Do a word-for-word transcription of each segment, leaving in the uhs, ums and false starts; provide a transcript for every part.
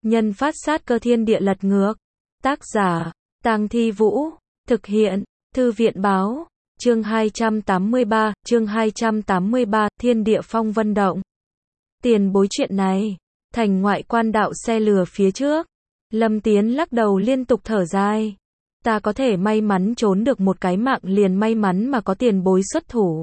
Nhân phát sát cơ thiên địa lật ngược. Tác giả, Tang Thi Vũ. Thực hiện, Thư viện báo. Chương hai trăm tám mươi ba, chương hai trăm tám mươi ba, Thiên địa phong vân động. Tiền bối chuyện này, thành ngoại quan đạo xe lừa phía trước. Lâm Tiến lắc đầu liên tục thở dài. Ta có thể may mắn trốn được một cái mạng liền may mắn mà có tiền bối xuất thủ.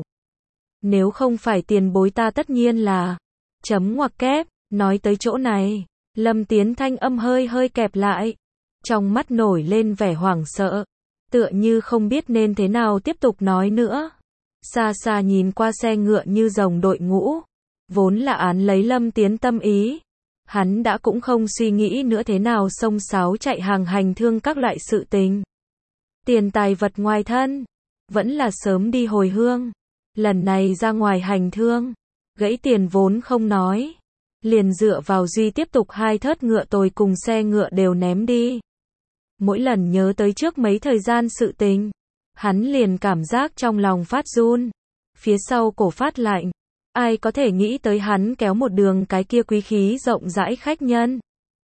Nếu không phải tiền bối ta tất nhiên là... Chấm ngoặc kép, nói tới chỗ này. Lâm Tiến thanh âm hơi hơi kẹp lại. Trong mắt nổi lên vẻ hoảng sợ. Tựa như không biết nên thế nào tiếp tục nói nữa. Xa xa nhìn qua xe ngựa như rồng đội ngũ. Vốn là án lấy Lâm Tiến tâm ý. Hắn đã cũng không suy nghĩ nữa thế nào xông xáo chạy hàng hành thương các loại sự tình. Tiền tài vật ngoài thân. Vẫn là sớm đi hồi hương. Lần này ra ngoài hành thương. Gãy tiền vốn không nói. Liền dựa vào duy tiếp tục hai thớt ngựa tồi cùng xe ngựa đều ném đi. Mỗi lần nhớ tới trước mấy thời gian sự tình. Hắn liền cảm giác trong lòng phát run. Phía sau cổ phát lạnh. Ai có thể nghĩ tới hắn kéo một đường cái kia quý khí rộng rãi khách nhân.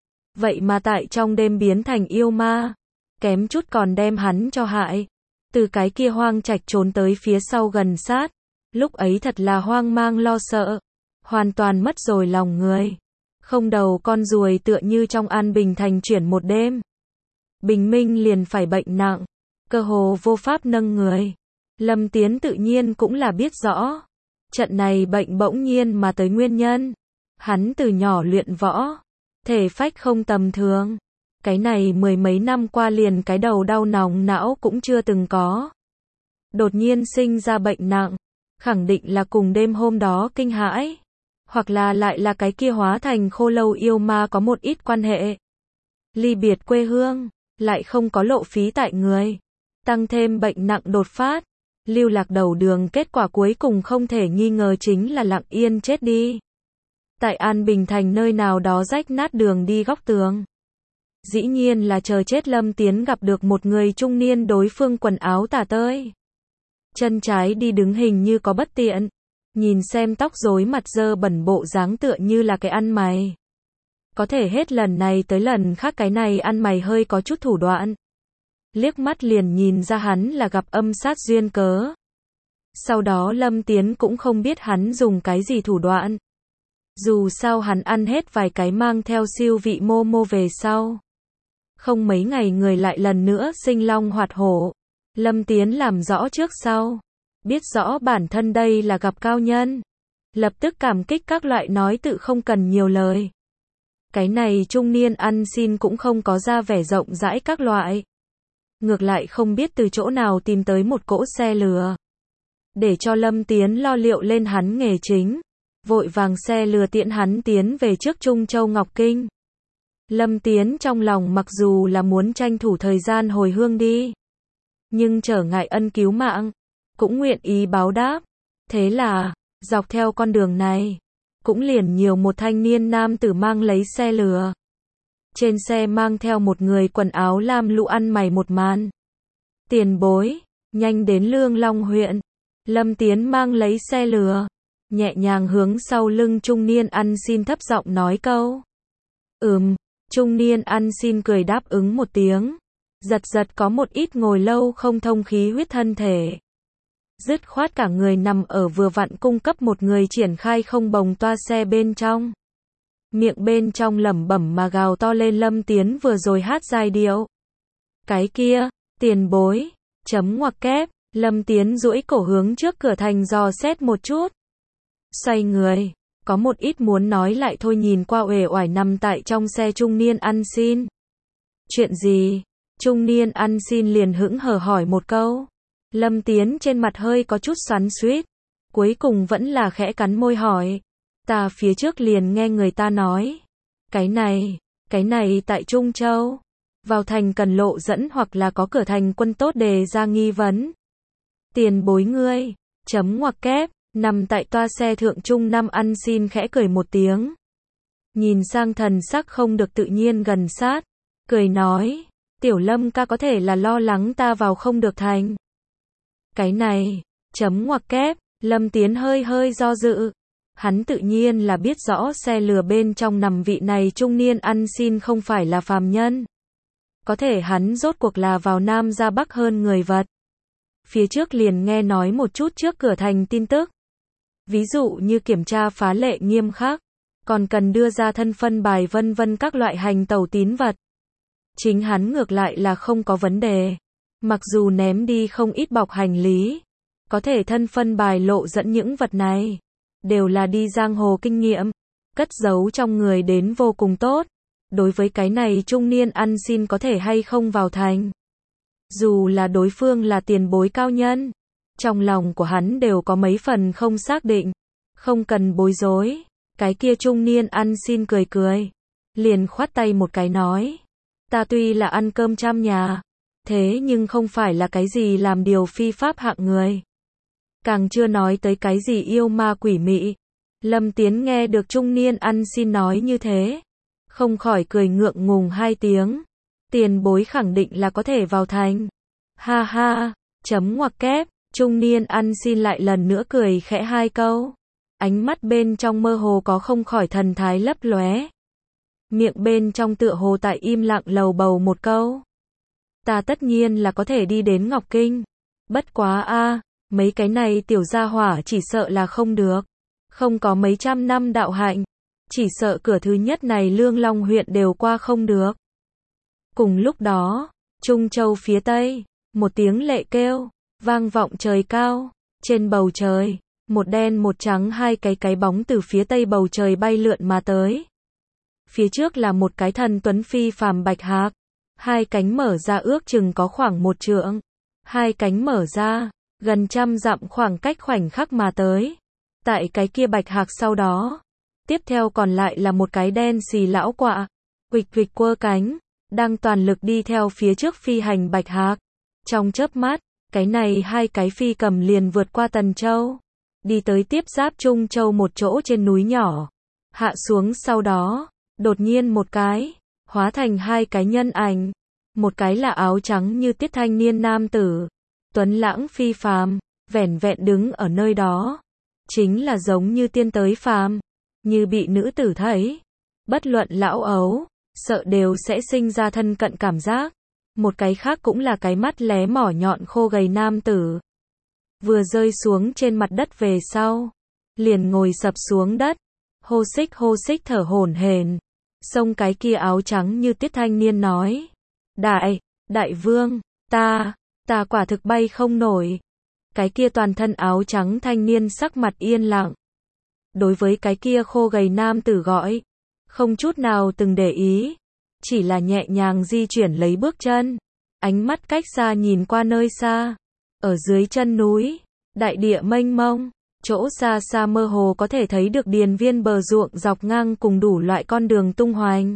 Vậy mà tại trong đêm biến thành yêu ma. Kém chút còn đem hắn cho hại. Từ cái kia hoang trạch trốn tới phía sau gần sát. Lúc ấy thật là hoang mang lo sợ. Hoàn toàn mất rồi lòng người. Không đầu con ruồi tựa như trong An Bình Thành chuyển một đêm. Bình minh liền phải bệnh nặng. Cơ hồ vô pháp nâng người. Lâm Tiến tự nhiên cũng là biết rõ. Trận này bệnh bỗng nhiên mà tới nguyên nhân. Hắn từ nhỏ luyện võ. Thể phách không tầm thường. Cái này mười mấy năm qua liền cái đầu đau nòng não cũng chưa từng có. Đột nhiên sinh ra bệnh nặng. Khẳng định là cùng đêm hôm đó kinh hãi. Hoặc là lại là cái kia hóa thành khô lâu yêu ma có một ít quan hệ. Ly biệt quê hương. Lại không có lộ phí tại người. Tăng thêm bệnh nặng đột phát. Lưu lạc đầu đường kết quả cuối cùng không thể nghi ngờ chính là lặng yên chết đi. Tại An Bình Thành nơi nào đó rách nát đường đi góc tường. Dĩ nhiên là chờ chết Lâm Tiến gặp được một người trung niên đối phương quần áo tả tơi. Chân trái đi đứng hình như có bất tiện. Nhìn xem tóc rối mặt dơ bẩn bộ dáng tựa như là cái ăn mày. Có thể hết lần này tới lần khác cái này ăn mày hơi có chút thủ đoạn. Liếc mắt liền nhìn ra hắn là gặp âm sát duyên cớ. Sau đó Lâm Tiến cũng không biết hắn dùng cái gì thủ đoạn. Dù sao hắn ăn hết vài cái mang theo siêu vị mô mô về sau. Không mấy ngày người lại lần nữa sinh long hoạt hổ. Lâm Tiến làm rõ trước sau. Biết rõ bản thân đây là gặp cao nhân. Lập tức cảm kích các loại nói tự không cần nhiều lời. Cái này trung niên ăn xin cũng không có ra vẻ rộng rãi các loại. Ngược lại không biết từ chỗ nào tìm tới một cỗ xe lừa. Để cho Lâm Tiến lo liệu lên hắn nghề chính. Vội vàng xe lừa tiễn hắn tiến về trước Trung Châu Ngọc Kinh. Lâm Tiến trong lòng mặc dù là muốn tranh thủ thời gian hồi hương đi. Nhưng trở ngại ân cứu mạng. Cũng nguyện ý báo đáp. Thế là, dọc theo con đường này. Cũng liền nhiều một thanh niên nam tử mang lấy xe lừa. Trên xe mang theo một người quần áo lam lũ ăn mày một màn. Tiền bối, nhanh đến Lương Long huyện. Lâm Tiến mang lấy xe lừa. Nhẹ nhàng hướng sau lưng trung niên ăn xin thấp giọng nói câu. Ừm, trung niên ăn xin cười đáp ứng một tiếng. Giật giật có một ít ngồi lâu không thông khí huyết thân thể. Dứt khoát cả người nằm ở vừa vặn cung cấp một người triển khai không bồng toa xe bên trong. Miệng bên trong lẩm bẩm mà gào to lên Lâm Tiến vừa rồi hát giai điệu. Cái kia, tiền bối, chấm ngoặc kép, Lâm Tiến duỗi cổ hướng trước cửa thành dò xét một chút. Xoay người, có một ít muốn nói lại thôi nhìn qua uể oải nằm tại trong xe trung niên ăn xin. Chuyện gì? Trung niên ăn xin liền hững hờ hỏi một câu. Lâm Tiến trên mặt hơi có chút xoắn xuýt. Cuối cùng vẫn là khẽ cắn môi hỏi. Ta phía trước liền nghe người ta nói. Cái này, cái này tại Trung Châu. Vào thành cần lộ dẫn hoặc là có cửa thành quân tốt đề ra nghi vấn. Tiền bối ngươi, chấm ngoặc kép, nằm tại toa xe thượng trung năm ăn xin khẽ cười một tiếng. Nhìn sang thần sắc không được tự nhiên gần sát. Cười nói, tiểu Lâm ca có thể là lo lắng ta vào không được thành. Cái này, chấm ngoặc kép, Lâm Tiến hơi hơi do dự. Hắn tự nhiên là biết rõ xe lừa bên trong nằm vị này trung niên ăn xin không phải là phàm nhân. Có thể hắn rốt cuộc là vào Nam ra Bắc hơn người vật. Phía trước liền nghe nói một chút trước cửa thành tin tức. Ví dụ như kiểm tra phá lệ nghiêm khắc, còn cần đưa ra thân phân bài vân vân các loại hành tẩu tín vật. Chính hắn ngược lại là không có vấn đề. Mặc dù ném đi không ít bọc hành lý, có thể thân phân bài lộ dẫn những vật này, đều là đi giang hồ kinh nghiệm, cất giấu trong người đến vô cùng tốt. Đối với cái này trung niên ăn xin có thể hay không vào thành. Dù là đối phương là tiền bối cao nhân, trong lòng của hắn đều có mấy phần không xác định. Không cần bối rối, cái kia trung niên ăn xin cười cười, liền khoát tay một cái nói. Ta tuy là ăn cơm trăm nhà, thế nhưng không phải là cái gì làm điều phi pháp hạng người. Càng chưa nói tới cái gì yêu ma quỷ mị. Lâm Tiến nghe được trung niên ăn xin nói như thế, không khỏi cười ngượng ngùng hai tiếng. Tiền bối khẳng định là có thể vào thành. Ha ha, chấm ngoặc kép, trung niên ăn xin lại lần nữa cười khẽ hai câu. Ánh mắt bên trong mơ hồ có không khỏi thần thái lấp lóe. Miệng bên trong tựa hồ tại im lặng lầu bầu một câu. Ta tất nhiên là có thể đi đến Ngọc Kinh. Bất quá a, mấy cái này tiểu gia hỏa chỉ sợ là không được. Không có mấy trăm năm đạo hạnh, chỉ sợ cửa thứ nhất này Lương Long huyện đều qua không được. Cùng lúc đó, Trung Châu phía tây, một tiếng lệ kêu, vang vọng trời cao, trên bầu trời, một đen một trắng hai cái cái bóng từ phía tây bầu trời bay lượn mà tới. Phía trước là một cái thần tuấn phi phàm bạch hạc, hai cánh mở ra ước chừng có khoảng một trượng, hai cánh mở ra, gần trăm dặm khoảng cách khoảnh khắc mà tới. Tại cái kia bạch hạc sau đó, tiếp theo còn lại là một cái đen xì lão quạ, huỵch huỵch quơ cánh, đang toàn lực đi theo phía trước phi hành bạch hạc. Trong chớp mắt, cái này hai cái phi cầm liền vượt qua Tần Châu, đi tới tiếp giáp Trung Châu một chỗ trên núi nhỏ, hạ xuống sau đó, đột nhiên một cái, hóa thành hai cái nhân ảnh, một cái là áo trắng như tiết thanh niên nam tử, tuấn lãng phi phàm, vẻn vẹn đứng ở nơi đó, chính là giống như tiên tới phàm, như bị nữ tử thấy, bất luận lão ấu, sợ đều sẽ sinh ra thân cận cảm giác. Một cái khác cũng là cái mắt lé mỏ nhọn khô gầy nam tử. Vừa rơi xuống trên mặt đất về sau, liền ngồi sập xuống đất, hô xích hô xích thở hổn hển. Xông cái kia áo trắng như tiết thanh niên nói, đại, đại vương, ta, ta quả thực bay không nổi. Cái kia toàn thân áo trắng thanh niên sắc mặt yên lặng. Đối với cái kia khô gầy nam tử gọi, không chút nào từng để ý, chỉ là nhẹ nhàng di chuyển lấy bước chân, ánh mắt cách xa nhìn qua nơi xa, ở dưới chân núi, đại địa mênh mông, chỗ xa xa mơ hồ có thể thấy được điền viên bờ ruộng dọc ngang cùng đủ loại con đường tung hoành.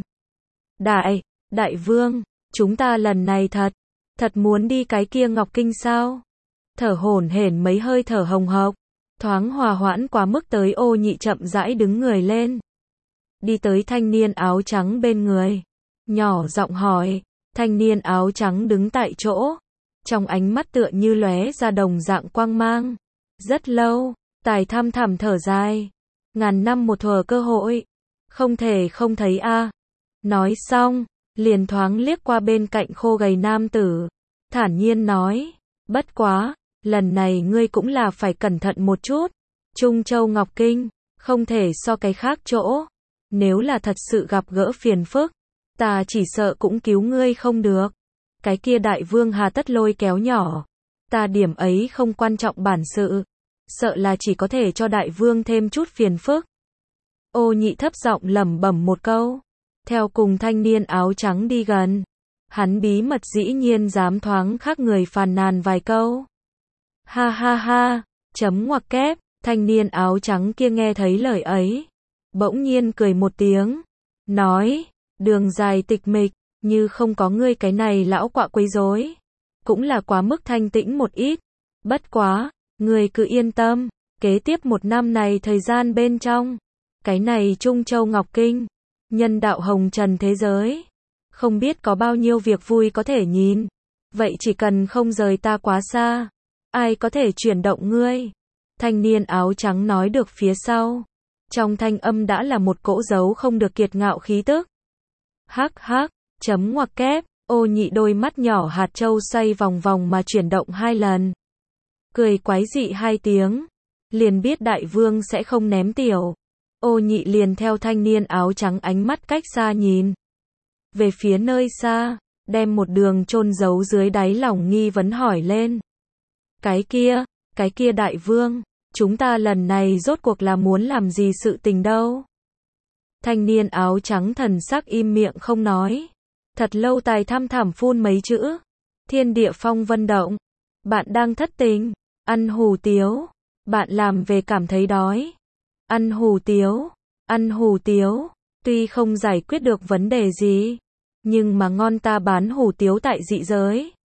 Đại, đại vương, chúng ta lần này thật, thật muốn đi cái kia Ngọc Kinh sao? Thở hổn hển mấy hơi thở hồng hộc, thoáng hòa hoãn quá mức tới Ô Nhị chậm rãi đứng người lên, đi tới thanh niên áo trắng bên người, nhỏ giọng hỏi. Thanh niên áo trắng đứng tại chỗ, trong ánh mắt tựa như lóe ra đồng dạng quang mang. Rất lâu, tài thăm thẳm thở dài, ngàn năm một thuở cơ hội, không thể không thấy a. Nói xong, liền thoáng liếc qua bên cạnh khô gầy nam tử, thản nhiên nói, bất quá, lần này ngươi cũng là phải cẩn thận một chút. Trung Châu Ngọc Kinh, không thể so cái khác chỗ. Nếu là thật sự gặp gỡ phiền phức, ta chỉ sợ cũng cứu ngươi không được. Cái kia đại vương hà tất lôi kéo nhỏ. Ta điểm ấy không quan trọng bản sự. Sợ là chỉ có thể cho đại vương thêm chút phiền phức. Ô Nhị thấp giọng lẩm bẩm một câu. Theo cùng thanh niên áo trắng đi gần. Hắn bí mật dĩ nhiên dám thoáng khác người phàn nàn vài câu. Ha ha ha, chấm ngoặc kép, thanh niên áo trắng kia nghe thấy lời ấy. Bỗng nhiên cười một tiếng. Nói, đường dài tịch mịch, như không có ngươi cái này lão quạ quấy rối, cũng là quá mức thanh tĩnh một ít. Bất quá, ngươi cứ yên tâm, kế tiếp một năm này thời gian bên trong, cái này Trung Châu Ngọc Kinh, nhân đạo hồng trần thế giới, không biết có bao nhiêu việc vui có thể nhìn. Vậy chỉ cần không rời ta quá xa, ai có thể chuyển động ngươi. Thanh niên áo trắng nói được phía sau, Trong thanh âm đã là một cỗ dấu không được kiệt ngạo khí tức. Hắc hắc, chấm ngoặc kép, Ô Nhị đôi mắt nhỏ hạt châu xoay vòng vòng mà chuyển động hai lần. Cười quái dị hai tiếng. Liền biết đại vương sẽ không ném tiểu. Ô Nhị liền theo thanh niên áo trắng ánh mắt cách xa nhìn. Về phía nơi xa, đem một đường chôn giấu dưới đáy lòng nghi vấn hỏi lên. Cái kia, cái kia đại vương, chúng ta lần này rốt cuộc là muốn làm gì sự tình đâu? Thanh niên áo trắng thần sắc im miệng không nói. Thật lâu tài thăm thẳm phun mấy chữ. Thiên địa phong vân động. Bạn đang thất tình. Ăn hủ tiếu. Bạn làm về cảm thấy đói. Ăn hủ tiếu. Ăn hủ tiếu. Tuy không giải quyết được vấn đề gì. Nhưng mà ngon ta bán hủ tiếu tại dị giới.